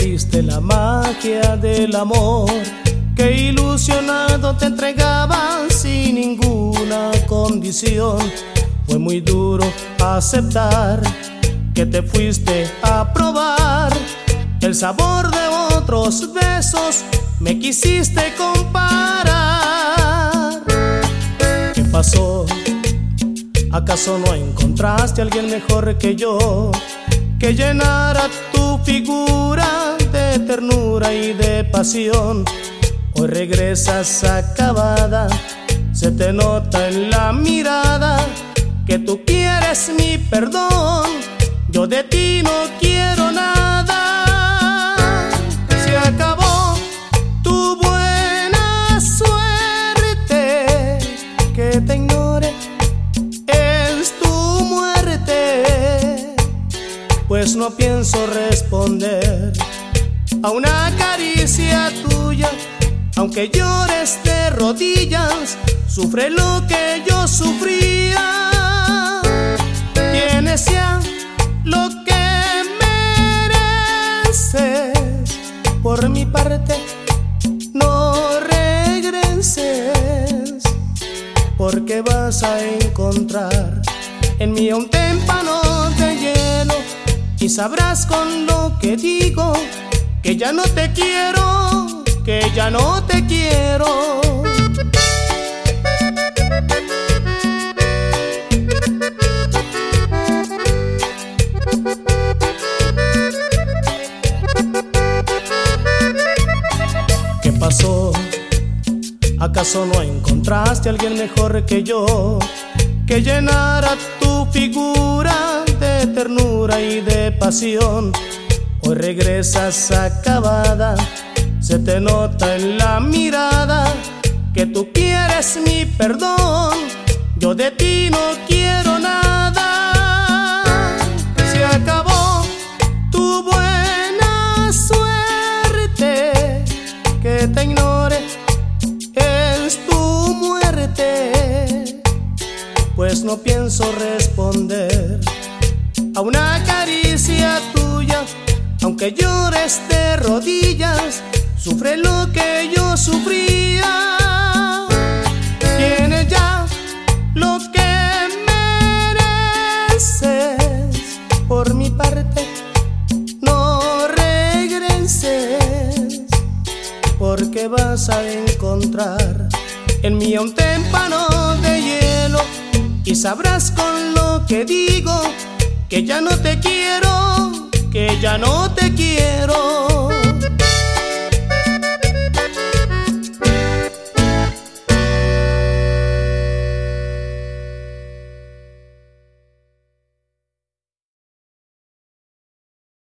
rompiste la magia del amor que ilusionado te entregaba sin ninguna condición. Fue muy duro aceptar que te fuiste a probar el sabor de otros besos, me quisiste comparar. ¿Qué pasó? ¿Acaso no encontraste a alguien mejor que yo, que llenara tu figura de ternura y de pasión? Hoy regresas acabada, se te nota en la mirada que tú quieres mi perdón. Yo de ti no quiero nada. Se acabó tu buena suerte, que te ignore es tu muerte. Pues no pienso responder a una caricia tuya, aunque llores de rodillas, sufre lo que yo sufría. Tienes ya lo que mereces, por mi parte no regreses, porque vas a encontrar en mí un témpano de hielo y sabrás con lo que digo que ya no te quiero, que ya no te quiero. ¿Qué pasó? ¿Acaso no encontraste a alguien mejor que yo, que llenara tu figura de ternura y de pasión? Hoy regresas acabada, se te nota en la mirada que tú quieres mi perdón. Yo de ti no quiero nada. Se acabó tu buena suerte, que te ignore es tu muerte. Pues no pienso responder a una caricia tuya, aunque llores de rodillas, sufre lo que yo sufría. Tienes ya lo que mereces, por mi parte no regreses, porque vas a encontrar en mí un témpano de hielo y sabrás con lo que digo que ya no te quiero, que ya no te quiero.